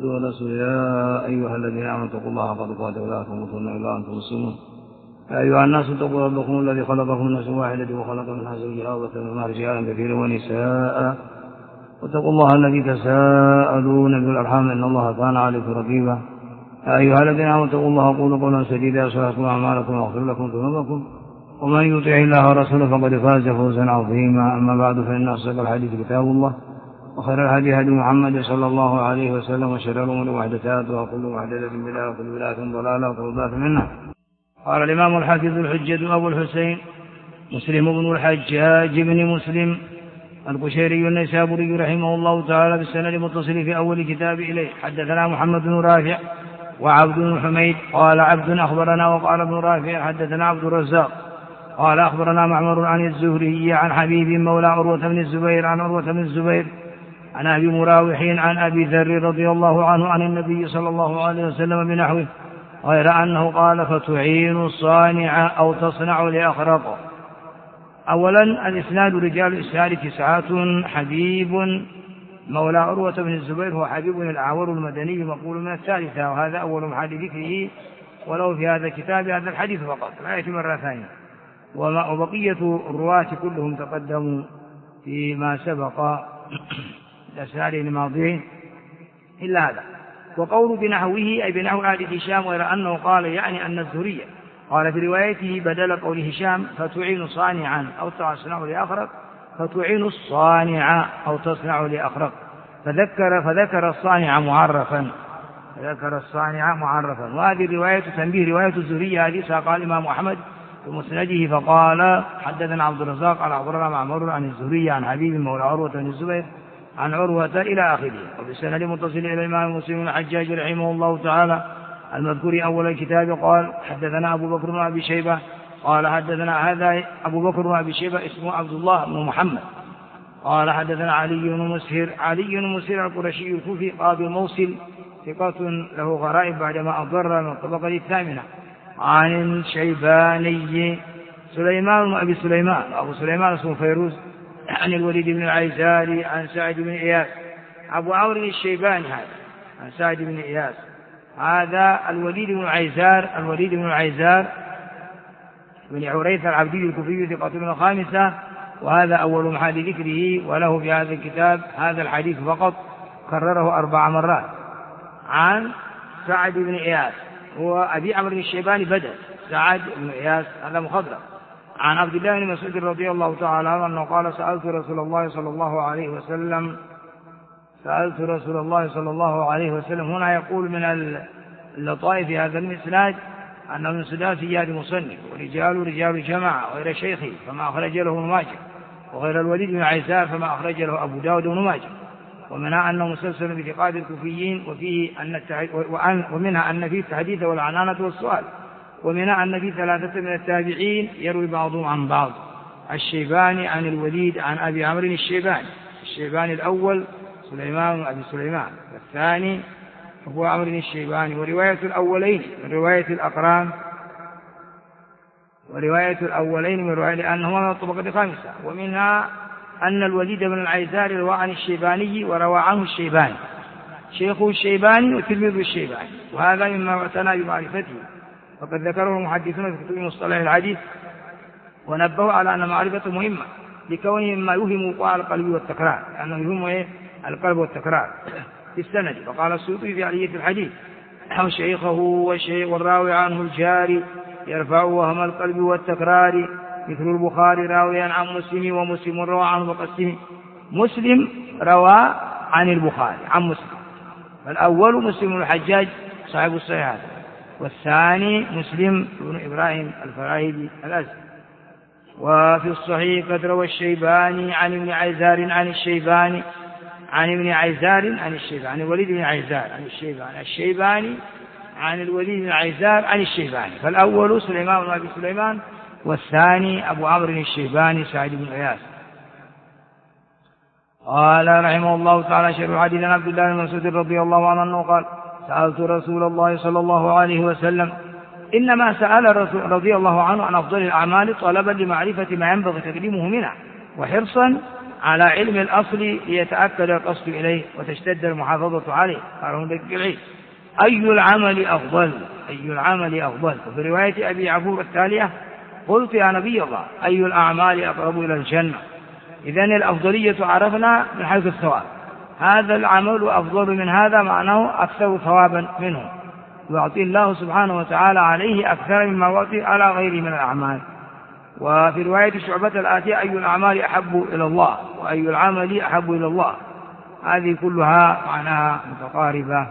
عبده ورسوله يا أيها الذين آمنوا اتقوا الله حق تقاته ولا تموتن إلا وأنتم مسلمون. يا أيها الناس اتقوا ربكم الذي خلقكم من نفس واحدة وخلق منها زوجها وبث منهما رجالا كثيرا ونساء واتقوا الله الذي تساءلون بالأرحام إن الله كان عليكم رقيبا. يا أيها الذين آمنوا اتقوا الله وقولوا قولا سديدا يصلح لكم أعمالكم ويغفر لكم ذنوبكم ومن يطع الله ورسوله فقد فاز فوزا عظيما. أما بعد فإن أصدق الحديث كتاب الله وخير الهدي هدي محمد صلى الله عليه وسلم وشر الأمور محدثاتها وكل محدثة بدعة وكل بدعة ضلالة وكل ضلالة منها. قال الإمام الحافظ الحجة أبو الحسين مسلم بن الحجاج بن مسلم القشيري النيسابوري رحمه الله تعالى بالسند المتصل في أول كتاب إليه. حدثنا محمد بن رافع وعبد بن حميد قال عبد أخبرنا وقال ابن رافع حدثنا عبد الرزاق قال أخبرنا معمر عن الزهري عن حبيب مولى عروة بن الزبير عن عروة بن الزبير عن أبي مراوح عن أبي ذر رضي الله عنه عن النبي صلى الله عليه وسلم بنحوه غير أنه قال فتعين الصانع أو تصنع لأخرق. أولا الإسناد رجال الإسناد 9 حبيب مولى عروة بن الزبير هو حبيب الأعور المدني مقول من 3 وهذا أول محل ذكره ولو في هذا الكتاب هذا الحديث فقط لا يأتي مرة ثانية. وبقية الرواة كلهم تقدموا فيما سبق الأسناد الماضيين إلا هذا. وقول بنحوه أي بنحو آل هشام غير أنه قال يعني أن الزهرية قال في روايته بدل قول هشام فتعين صانعا أو تصنع لأخرق فتعين الصانع أو تصنع لأخرق فذكر الصانع معرفا. وهذه الرواية تنبيه رواية الزهرية هذه قال الإمام أحمد في مسنده فقال حدثنا عبد الرزاق قال أخبرنا معمر عن الزهري عن حبيب مولى عروة بن الزبير عن عروة إلى آخره. وبالسند متصل إلى الإمام مسلم بن الحجاج رحمه الله تعالى المذكور أول الكتاب قال حدثنا أبو بكر بن أبي شيبة قال حدثنا هذا أبو بكر بن أبي شيبة اسمه عبد الله بن محمد قال حدثنا علي بن مسهر القرشي الكوفي قاضي الموصل ثقة له غرائب بعدما أضر من الطبقة 8 عن الشيباني سليمان بن أبي سليمان أبو سليمان اسمه فيروز عن الوليد بن العيزاري عن سعد بن إياس أبو عمرو الشيباني هذا عن سعد بن إياس هذا الوليد بن العيزار بن عريث العبدي الكوفي ثقة من 5 وهذا أول محل ذكره وله في هذا الكتاب هذا الحديث فقط كرره 4 مرات عن سعد بن إياس هو أبي عمرو الشيباني بدل سعد بن إياس هذا مخضرم عن عبد الله بن مسعود رضي الله تعالى عنه أنه قال سألت رسول الله صلى الله عليه وسلم هنا يقول من اللطائف في هذا الإسناد أنه من سداسيات مصنف رجال جماعة غير شيخه فما أخرج له ابن ماجه وغير الوليد بن عيسار فما أخرج له أبو داود بن ماجه ومنها أنه مسلسل بثقات الكوفيين ومنها أن فيه التحديث والعنانة والسؤال ومنها أن فيه 3 من التابعين يروي بعضهم عن بعض. الشيباني عن الوليد عن أبي عمرو الشيباني الأول سليمان بن أبي سليمان والثاني أبو عمرو الشيباني ورواية الأولين من رواية الأقران لأنهما من الطبقة 5 ومنها أن الوليد بن العيزار روى عن الشيباني وروى عنه الشيباني شيخه الشيباني وتلميذ الشيباني وهذا مما اعتنى بمعرفته وقد ذكره المحدثون في كتب مصطلح الحديث ونبهوا على أن معرفته مهمة لكونه مما يهم وقوع القلب والتكرار لأنه يهم القلب والتكرار في السند. فقال السيوطي في علية الحديث شيخه والراوي عنه الجاري يرفع وهم القلب والتكرار مثل البخاري راويا عن مسلم ومسلم روى عنه وقسم مسلم روى عن البخاري عن مسلم فالأول مسلم الحجاج صاحب الصحيحات والثاني مسلم بن إبراهيم الفراهيدي الأزدي. وفي الصحيح قد روى الشيباني عن ابن عيزار عن الشيباني عن ابن عيزار عن الشيباني عن الوليد بن عيزار عن الشيباني عن الوليد بن عيزار عن الشيباني فالأول سليمان بن أبي سليمان والثاني أبو عمرو الشيباني سعد بن إياس. قال رحمه الله تعالى شرح حديث عبد الله بن مسعود رضي الله عنه أنه قال سألت رسول الله صلى الله عليه وسلم إنما سأل رضي الله عنه عن أفضل الأعمال طلبا لمعرفة ما ينبغي تقديمه منها وحرصا على علم الأصل ليتأكد القصد إليه وتشتد المحافظة عليه. قالوا ذلك العلم. أي العمل أفضل؟ أي العمل أفضل؟ وفي رواية أبي عفور التالية: قلت يا نبي الله أي الأعمال أقرب إلى الجنة؟ إذن الأفضلية عرفنا من حيث الثواب، هذا العمل أفضل من هذا معناه أكثر ثوابا منه، يعطي الله سبحانه وتعالى عليه أكثر مما يعطي على غيره من الأعمال. وفي رواية شعبة الآتية: أي الأعمال أحب إلى الله؟ وأي العمل أحب إلى الله؟ هذه كلها معناها متقاربة.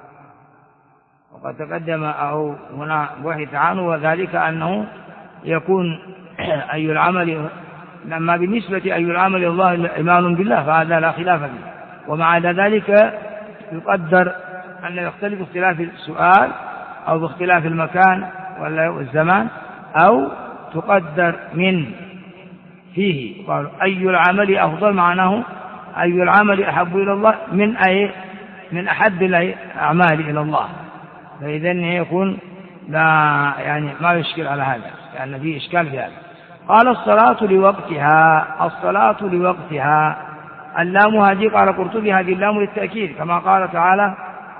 وقد تقدم أو هنا بحث عنه، وذلك أنه يكون أي العمل، لما بالنسبة أي العمل الله إيمان بالله فهذا لا خلاف فيه، ومع ذلك يقدر أن يختلف اختلاف السؤال أو باختلاف المكان ولا الزمان، أو تقدر من فيه. قال أي العمل أفضل معناه أي العمل أحب إلى الله من أحب الأعمال إلى الله، فإذن يكون لا يعني ما يشكل على هذا، لأن فيه إشكال في هذا. قال الصلاة لوقتها. الصلاة لوقتها، اللام هذه قال قرطبي هذه اللام للتأكيد، كما قال تعالى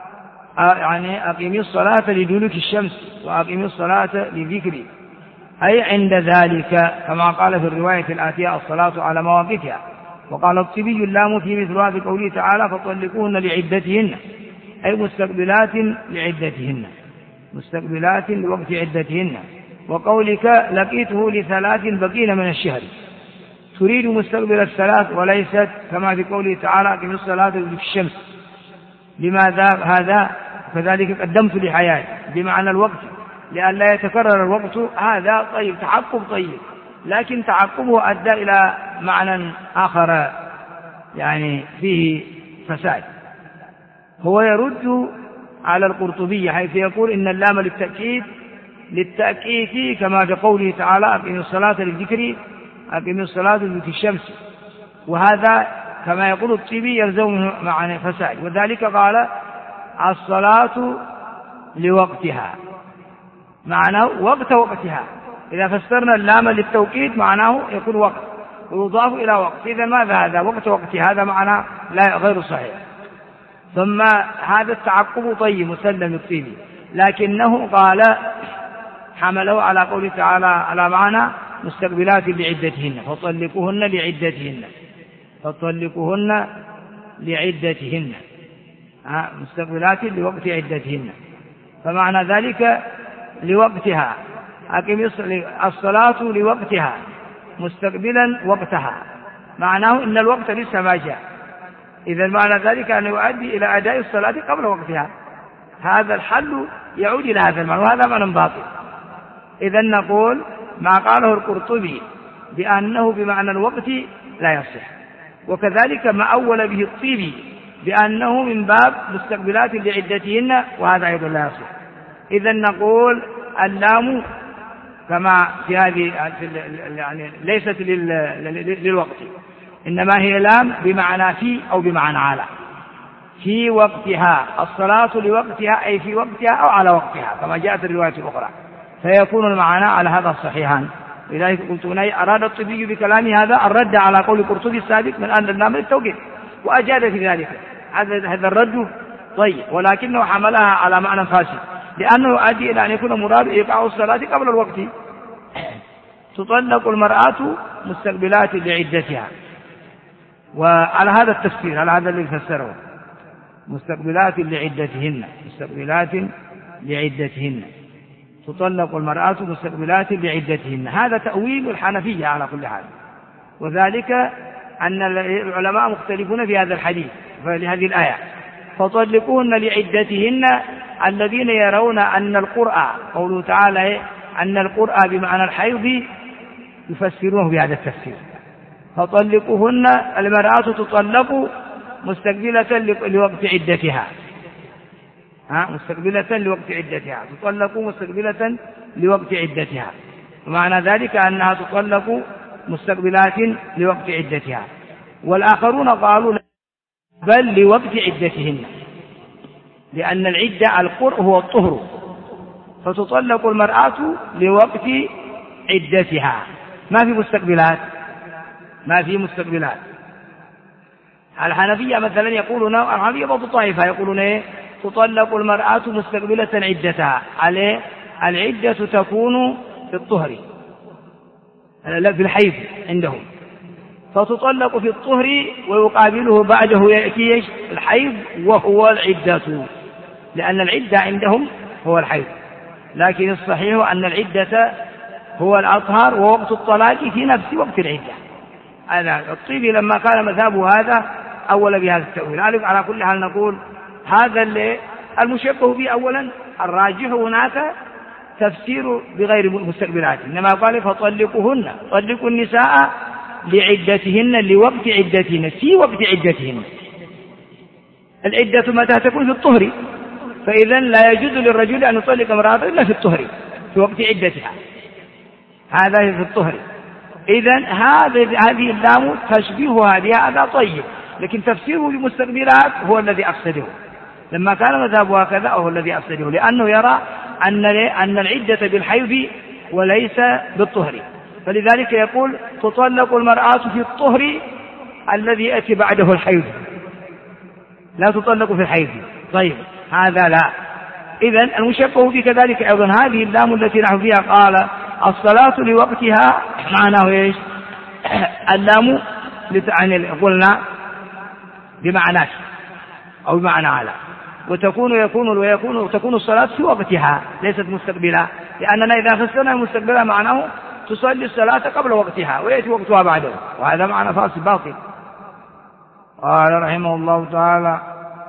يعني أقيمي الصلاة لدلوك الشمس وأقيمي الصلاة لذكري، أي عند ذلك، كما قال في الرواية الآتية: الصلاة على مواقفها. وقال الطبي اللام في مثل هذا قوله تعالى: فطلقوهن لعدتهن، أي مستقبلات لعدتهن، مستقبلات لوقت عدتهن. وقولك لقيته لثلاث بقين من الشهر، تريد مستقبل الثلاث وليست كما في قوله تعالى: أقم الصلاة لدلوك الشمس. لماذا هذا؟ كذلك قدمت لحياتي بمعنى الوقت، لأن لا يتكرر الوقت. هذا طيب، تعقب طيب، لكن تعقبه أدى إلى معنى آخر يعني فيه فساد. هو يرد على القرطبي حيث يقول إن اللام للتأكيد كما في قوله تعالى: أقم الصلاة للذكر، أقم الصلاة لدلوك الشمس. وهذا كما يقول الطبي يلزم معنى فساد، وذلك قال: الصلاة لوقتها، معناه وقتها. إذا فسرنا اللام للتوكيد معناه يكون وقت ويضاف إلى وقت. إذا ماذا هذا؟ وقتها، هذا معنى لا غير صحيح. ثم هذا التعقب طيب مسلم الطيبي، لكنه قال حمله على قوله تعالى على معنى مستقبلات لعدتهن، فطلقوهن لعدتهن، مستقبلات لوقت عدتهن، فمعنى ذلك لوقتها، أقم الصلاة لوقتها مستقبلا وقتها، معناه إن الوقت لسه ما جاء. إذا معنى ذلك أن يؤدي إلى أداء الصلاة قبل وقتها. هذا الحل يعود إلى هذا المعنى، وهذا معنى باطل. إذا نقول ما قاله القرطبي بأنه بمعنى الوقت لا يصح، وكذلك ما أول به الطيبي بأنه من باب مستقبلات لعدتهن، وهذا أيضا لا يصح. إذا نقول اللام كما في هذه يعني ليست للوقت، إنما هي لام بمعنى في أو بمعنى على. في وقتها، الصلاة لوقتها أي في وقتها أو على وقتها كما جاءت الرواية الأخرى، فيكون المعنى على هذا الصحيحان. لذلك قلت أراد الطبي بكلام هذا الرد على قول القرطبي السابق من أن اللام للتوكيد، وأجاد في ذلك. هذا الرد طيب، ولكنه حملها على معنى فاسد، لأنه يؤدي إلى أن يكون مراد إيقاع الصلاة قبل الوقت. تطلق المرأة مستقبلات لعدتها، وعلى هذا التفسير، على هذا الذي فسره مستقبلات لعدتهن، تطلق المرأة مستقبلات لعدتهن. هذا تأويل الحنفية على كل حال، وذلك أن العلماء مختلفون في هذا الحديث فلهذه الآية: فطلقوهن لعدتهن، الذين يرون أن القرآن قوله تعالى أن القرآن بمعنى الحيض يفسرونه بهذا التفسير. فطلقوهن، المرأة تطلق مستقبلة لوقت عدتها، تطلق مستقبلة لوقت عدتها، ومعنى ذلك أنها تطلق مستقبلات لوقت عدتها. والآخرون قالوا بل لوقت عدتهن، لأن العدة القرء هو الطهر، فتطلق المرأة لوقت عدتها، ما في مستقبلات. الحنفية مثلا يقولون، الحنفية بعض الطائفة يقولون إيه؟ تطلق المرأة مستقبلة عدتها. العدة تكون في الطهر، لا في الحيض عندهم، فتطلق في الطهر ويقابله بعده يأتي الحيض وهو العدة، لأن العدة عندهم هو الحيض. لكن الصحيح أن العدة هو الأطهار، ووقت الطلاق في نفس وقت العدة. الطيبي لما كان مذهبه هذا أول بهذا التأويل. على كل حال نقول هذا المشبه به أولا الراجح هناك تفسير بغير مستقبلات، إنما قال فطلقوهن، طلقوا النساء لعدتهن لوقت عدتهن في وقت عدتهن. العدة متى تكون؟ في الطهر، فإذا لا يجوز للرجل أن يطلق امرأة إلا في الطهر في وقت عدتها، هذا في الطهر. إذن هذه اللام تشبيهها بهذا طيب، لكن تفسيره بمستقبلات هو الذي أفسده. لما كان مذهبه هكذا هو الذي أفسده، لأنه يرى أن العدة بالحيض وليس بالطهر، فلذلك يقول تطلق المرأة في الطهر الذي يأتي بعده الحيض، لا تطلق في الحيض. طيب هذا لا. إذن المشبه به كذلك أيضا هذه اللام التي نحن فيها قال الصلاة لوقتها، معناه إيش؟ اللام قلنا بمعنى أو بمعنى على، وتكون الصلاة في وقتها ليست مستقبلة، لأننا إذا فسرنا المستقبلة معناه تصلي الصلاة قبل وقتها ويأتي وقتها بعده، وهذا معنى فاسد باطل. قال رحمه الله تعالى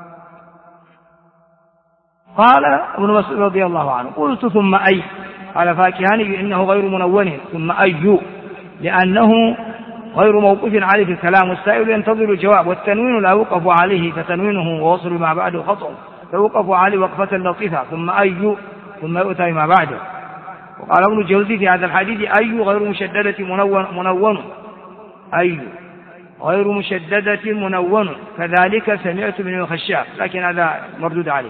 قال ابن مسعود رضي الله عنه قلت ثم أي؟ قال فاكهاني إنه غير منون، ثم أي لأنه غير موقوف عليه في الكلام، والسائل ينتظر الجواب، والتنوين لا يوقف عليه، فتنوينه ووصل ما بعده خطأ، فيوقف عليه وقفة لطيفة، ثم أي ثم يؤتى ما بعده. وقال ابن الجوزي في هذا الحديث أي غير مشددة منون، أي غير مشددة منون، كذلك سمعت من الخشاب، لكن هذا مردود عليه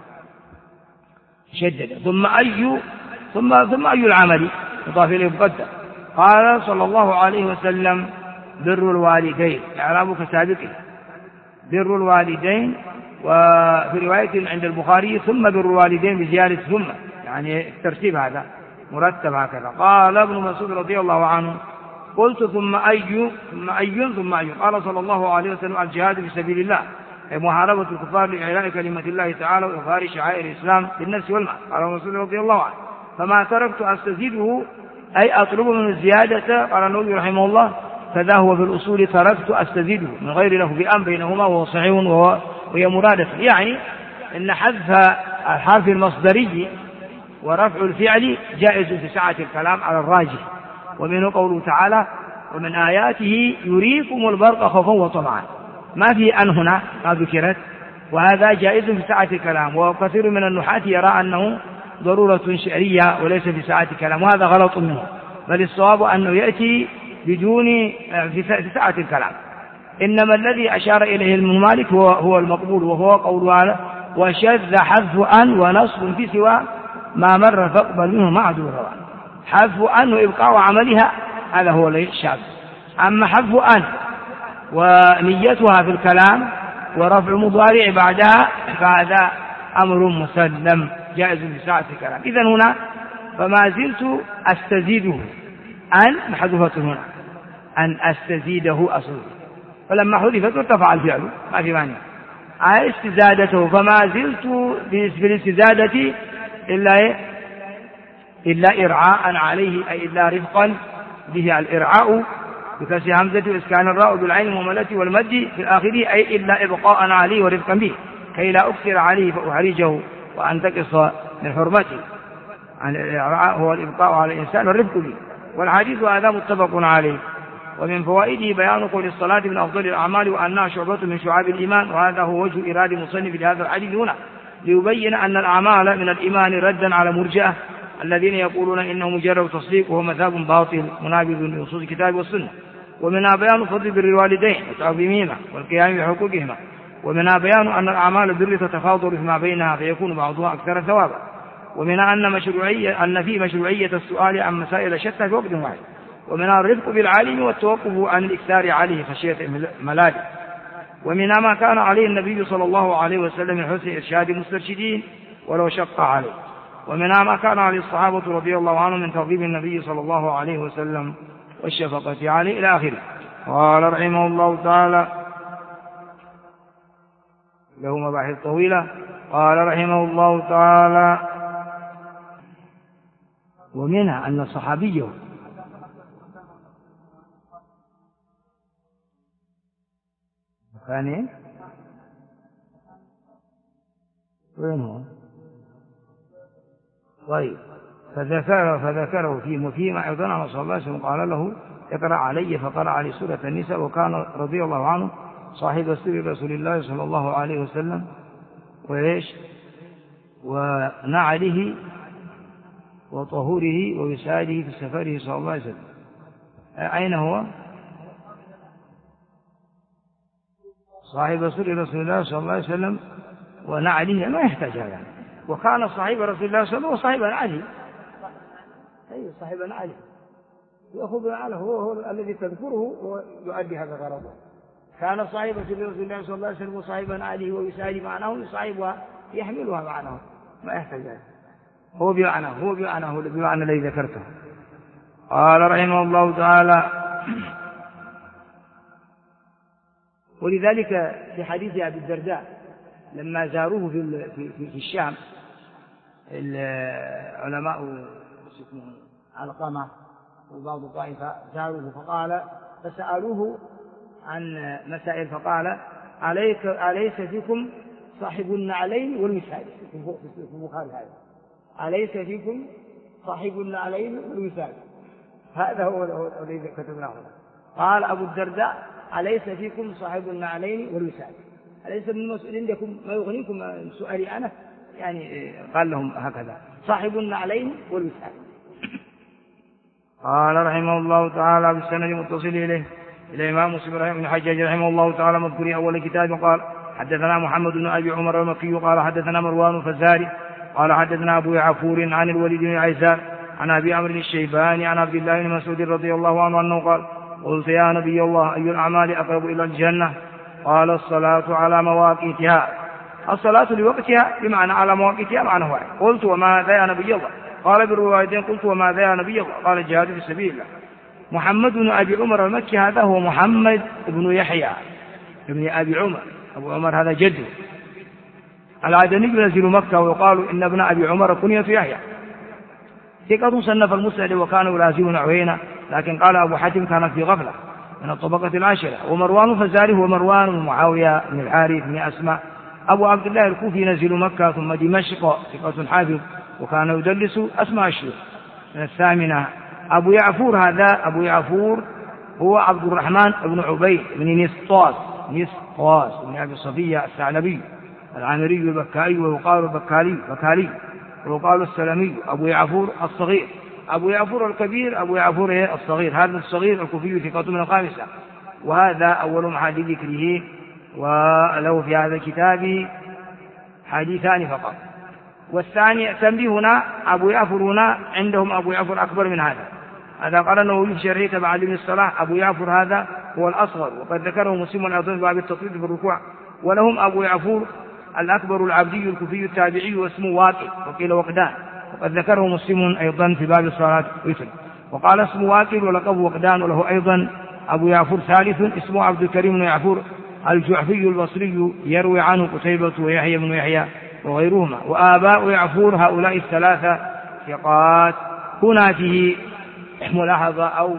شدد. ثم أي العمل مضاف إليه مقدر. قال صلى الله عليه وسلم بر الوالدين، إعراب كسابقه، بر الوالدين. وفي رواية عند البخاري ثم بر الوالدين بزيادة ثم، يعني الترتيب هذا مرتب هكذا. قال ابن مسعود رضي الله عنه قلت ثم أي. قال صلى الله عليه وسلم الجهاد في سبيل الله، محاربة الكفار لإعلاء كلمة الله تعالى وإظهار شعائر الإسلام بالنفس والمال. قال ابن مسعود رضي الله عنه فما تركت أستزيده أي أطلب من الزيادة. قال النووي رحمه الله فذا هو في الأصول تركت أستزيده من غير له بأم بينهما وهو صحيح وهي مرادة، يعني إن حذف الحرف المصدري ورفع الفعل جائز في سعة الكلام على الراجح. ومنه قوله تعالى ومن آياته يريكم البرق خوفا وطمعا، ما في أن هنا ما ذكرت، وهذا جائز في سعة الكلام. وكثير من النحاة يرى أنه ضرورة شعرية وليس في سعة الكلام، وهذا غلط منه، بل الصواب أنه يأتي بدون في سعة الكلام. إنما الذي أشار إليه المالك هو المقبول، وهو قوله وشذ حذف أن ونصب في سوى ما مر فاقبل منه معذور. حذف أن وإبقاء عملها هذا هو الشاذ. أما حذف أن ونيتها في الكلام ورفع مضارع بعدها فهذا أمر مسلم جائز في ساعة الكلام. إذن هنا فما زلت أستزيده، أن محذوفة هنا، أن أستزيده أصله، فلما حذفت ارتفع الفعل ما في مانع. استزادته فما زلت بالاستزادة إلا إرعاء عليه، أي إلا رفقا به، الإرعاء بكسر همزة وإسكان الراء بالعين وملة والمد في الآخر، أي إلا إبقاء عليه ورفقا به كي لا أكثر عليه فأحرجه وأنتقص من حرمته. الإرعاء هو الإبقاء على الإنسان والرفق به، والحديث هذا متفق عليه. ومن فوائده بيان قول الصلاة من أفضل الأعمال وأنها شعبة من شعاب الإيمان، وهذا هو وجه إرادة مصنف لهذا الحديث هنا، ليبين أن الأعمال من الإيمان ردا على مرجئة الذين يقولون إنه مجرد تصديق، وهو مذهب باطل منابذ لنصوص الكتاب والسنة. ومنها بيان فضل بر الوالدين وتعظيمهما والقيام بحقوقهما، ومنها بيان أن الأعمال البر تتفاضل فيما بينها فيكون بعضها أكثر ثوابا. ومنها أن في مشروعية السؤال عن مسائل شتى في وقت واحد. ومنها الرفق بالعالم والتوقف عن الإكثار عليه خشية ملاله. ومنها ما كان عليه النبي صلى الله عليه وسلم من حسن إرشاد المسترشدين ولو شق عليه، ومنها ما كان عليه الصحابة رضي الله عنهم من ترغيب النبي صلى الله عليه وسلم والشفقة عليه إلى آخره. قال رحمه الله تعالى له مباحث طويلة. قال رحمه الله تعالى ومنها أن الصحابي ثاني وين هو؟ طيب فذكره فيما أيضا عن صلى الله عليه وسلم قال له اقرأ علي فقرأ عليه سورة النساء، وكان رضي الله عنه صاحب سر رسول الله صلى الله عليه وسلم وإيش ونعله وطهوره ووساده في سفره صلى الله عليه وسلم. أين هو؟ صاحب سر رسول الله صلى الله عليه وسلم ونعله ما يحتاج هذا، وكان صاحب رسول الله صلى الله عليه وسلم وصاحبا عليه، أي صاحبا عليه يأخذ عليه، هو الذي تذكره ويؤدي هذا غرضه. كان صاحب سر رسول الله صلى الله عليه وسلم وصاحبا عليه ووساده معناه يصاحبها يحملها معناه ما يحتاج هذا، هو بمعنى الذي ذكرته. قال رحمه الله تعالى ولذلك في حديث أبي الدرداء لما زاروه في الشام العلماء علقمة وبعض الطائفة زاروه فسألوه عن مسائل فقال أليس فيكم صاحب النعلين والوساد؟ في البخاري هذا أليس فيكم صاحب النعلين والوساد، هذا هو الذي كتبناه. قال أبو الدرداء أليس فيكم صاحب النعلين والوساد، أليس من المسؤولين لكم ما يغنيكم من سؤالي أنا؟ يعني قال لهم هكذا صاحب النعلين والوساد. قال رحمه الله تعالى بالسند المتصل إليه إلى الإمام مسلم بن الحجاج رحمه الله تعالى مذكور أول كتاب قال حدثنا محمد بن أبي عمر المكي قال حدثنا مروان الفزاري قال حدثنا أبو عفور عن الوليد بن عيسار عن أبي عمرو الشيباني عن عبد الله بن مسعود رضي الله عنه أنه قال قلت يا نبي الله أي الأعمال أقرب إلى الجنة؟ قال الصلاة على مواقيتها. الصلاة لوقتها بمعنى على مواقيتها معنى واحد. قلت وماذا يا نبي الله؟ قال بالروايتين قلت وماذا يا نبي الله؟ قال الجهاد في سبيل الله. محمد بن أبي عمر المكي هذا هو محمد بن يحيى ابن أبي عمر، أبو عمر هذا جده العدني ينزل مكة، ويقال إن ابن أبي عمر كنية يحيى، ثقة صنف المسند وكان يلازم عيينة، لكن قال أبو حاتم كان في غفلة من الطبقة العاشرة. ومروان فزاري هو مروان بن معاوية بن الحارث بن أسماء أبو عبد الله الكوفي ينزل مكة ثم دمشق، ثقة حافظ وكان يدلس أسماء الشيوخ من الثامنة. أبو يعفور هذا أبو يعفور هو عبد الرحمن بن عبيد بن نسطاس بن أبي صفية الثعلبي العامري البكائي، ويقال بكالي ويقال السلمي. أبو يعفور الصغير، أبو يعفور الكبير، أبو يعفور الصغير، هذا الصغير الكوفي ثقة من الخامسة، وهذا أول محل ذكره، وله في هذا الكتاب حديثان فقط. والثاني تنبيه هنا أبو يعفور هنا عندهم أبو يعفور أكبر من هذا قال أنه في شرحه تبع ابن الصلاح أبو يعفور هذا هو الأصغر، وقد ذكره مسلم أيضا في باب التطويل في الركوع. ولهم أبو يعفور الأكبر العبدي الكوفي التابعي واسمه واقد وقيل وقدان، وقد ذكره مسلم أيضا في باب الصلاة ويتر، وقال اسمه واقد ولقبه وقدان. وله أيضا أبو يعفور ثالث اسمه عبد الكريم بن يعفور الجعفي البصري يروي عنه قتيبة ويحيى بن يحيى وغيرهما. وآباء يعفور هؤلاء الثلاثة ثقات. هنا فيه ملاحظة أو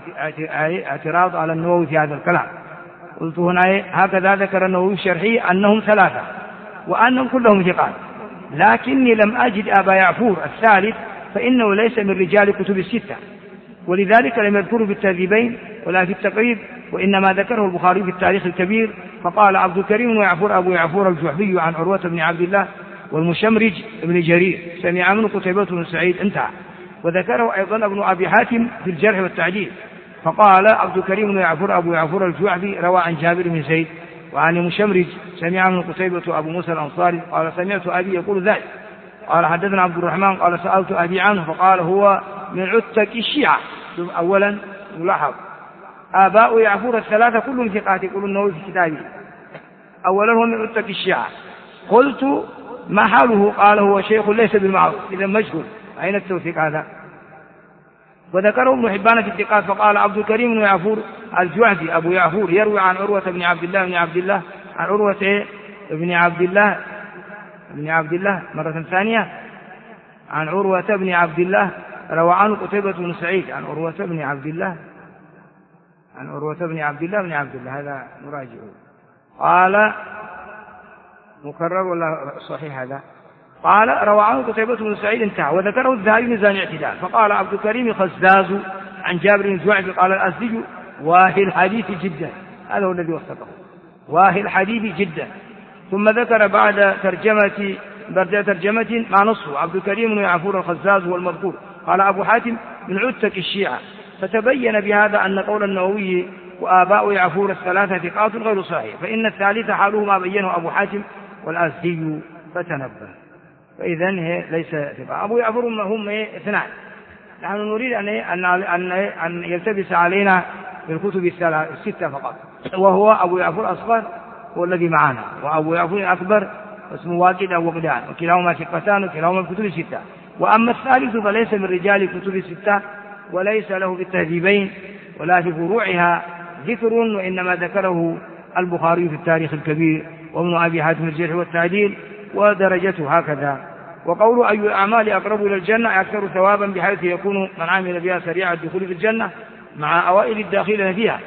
اعتراض على النووي في هذا الكلام. قلت هنا هكذا ذكر النووي في شرحه أنهم ثلاثة وأنهم كلهم ثقات، لكني لم أجد أبا يعفور الثالث فإنه ليس من رجال كتب الستة، ولذلك لم يذكره في التهذيبين ولا في التقريب، وإنما ذكره البخاري في التاريخ الكبير فقال عبد الكريم بن يعفور أبو يعفور الجحفي عن عروة بن عبد الله والمشمرج بن جرير سمع منه قتيبة بن سعيد انتهى. وذكره أيضا ابن أبي حاتم في الجرح والتعديل فقال عبد الكريم بن يعفور أبو يعفور الجحفي روى عن جابر بن زيد وعن المشمرج سمع منه قتيبة أبو موسى الأنصاري قال سمعت أبي يقول ذلك. قال حدثنا عبد الرحمن قال سألت أبي عنه فقال هو من عتك الشيعة. أولا يلاحظ آباء يعفور الثلاثة كلهم ثقات، يقول النووي في كتابه أولا هو من عتق الشيعة. قلت ما حاله؟ قال هو شيخ ليس بالمعروف. إذا مجهول، أين التوثيق هذا؟ وذكره ابن حبان في الثقات فقال عبد الكريم بن يعفور الجعدي أبو يعفور يروي عن عروة بن عبد الله عن عروة بن عبد الله مرة ثانية عن عروة بن عبد الله، روى عنه قتيبة بن سعيد عن عروة بن عبد الله بن عبد الله هذا نراجعه. قال مكرر ولا صحيح هذا؟ قال روى عنه قتيبة بن سعيد انتهى. وذكره الذهبي ميزان الاعتدال فقال عبد الكريم خزاز عن جابر بن جعفر قال الأزدي واهي الحديث جدا، هذا هو الذي وثقه، واهي الحديث جدا. ثم ذكر بعد ترجمة ما نصه عبد الكريم بن يعفور الخزاز هو المذكور. قال أبو حاتم من عتق الشيعة. فتبين بهذا أن قول النووي وآباء يعفور الثلاثة ثقات غير صحيح، فإن الثالث حاله ما بينه أبو حاتم والأزدي فتنبه. فإذا ليس ثقة. أبو يعفور هم اثنان. نحن نريد أن يلتبس علينا بالكتب الستة فقط، وهو أبو يعفور الأصغر هو الذي معنا، وأبو يعفور الأكبر اسمه واقد أو وقدان، وكلاهما ثقتان وكلاهما الكتب الستة. وأما الثالث فليس من رجال الكتب الستة وليس له في التهذيبين ولا في فروعها ذكر، وإنما ذكره البخاري في التاريخ الكبير وابن أبي حاتم الجرح والتعديل ودرجته هكذا. وقول أي الأعمال أقرب إلى الجنة أكثر ثوابا بحيث يكون من عمل بها سريع الدخول في الجنة مع أوائل الداخلين فيها.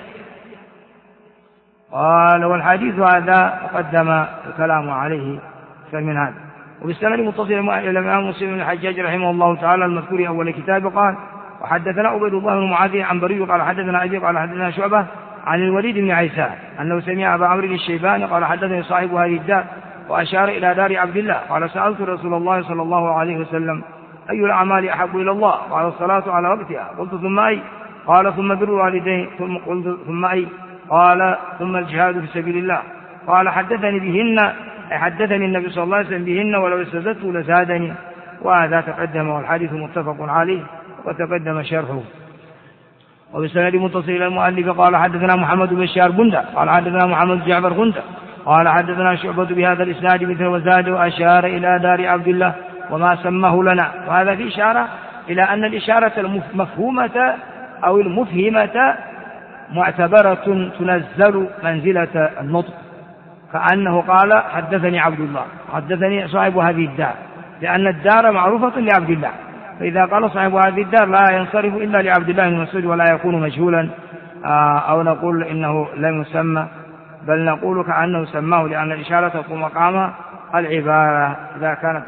قال والحديث هذا قدم الكلام عليه من هذا. وبالسند متصل إلى الإمام مسلم بن الحجاج رحمه الله تعالى المذكور أول كتاب قال وحدثنا عبيد الله بن معاذ عن بري قال حدثنا أبي قال حدثنا شعبة عن الوليد بن عيسى أنه سمع أبا عمرو الشيباني قال حدثني صاحب هذه الدار وأشار إلى دار عبد الله قال سألت رسول الله صلى الله عليه وسلم أي الأعمال أحب إلى الله؟ قال الصلاة على وقتها. قلت ثم أي؟ قال ثم بر الوالدين. قلت ثم أي؟ قال ثم الجهاد في سبيل الله. قال حدثني بهن، حدثني النبي صلى الله عليه وسلم بهن ولو استزدته لزادني. وهذا تقدم والحديث متفق عليه وتقدم شرحه. وبالسند متصل إلى المؤلف قال حدثنا محمد بن بشار بندة قال حدثنا محمد جعفر غندة قال حدثنا شعبة بهذا الإسناد مثل وزاد وأشار إلى دار عبد الله وما سماه لنا. وهذا في إشارة إلى أن الإشارة المفهومة أو المفهمة معتبرة تنزل منزلة النطق، كأنه قال حدثني عبد الله حدثني صاحب هذه الدار، لأن الدار معروفة لعبد الله، فإذا قال صاحب هذه الدار لا ينصرف إلا لعبد الله بن مسعود ولا يكون مجهولا أو نقول إنه لم يسمى، بل نقول كأنه سماه، لأن الإشارة تقوم مقام العبارة إذا كانت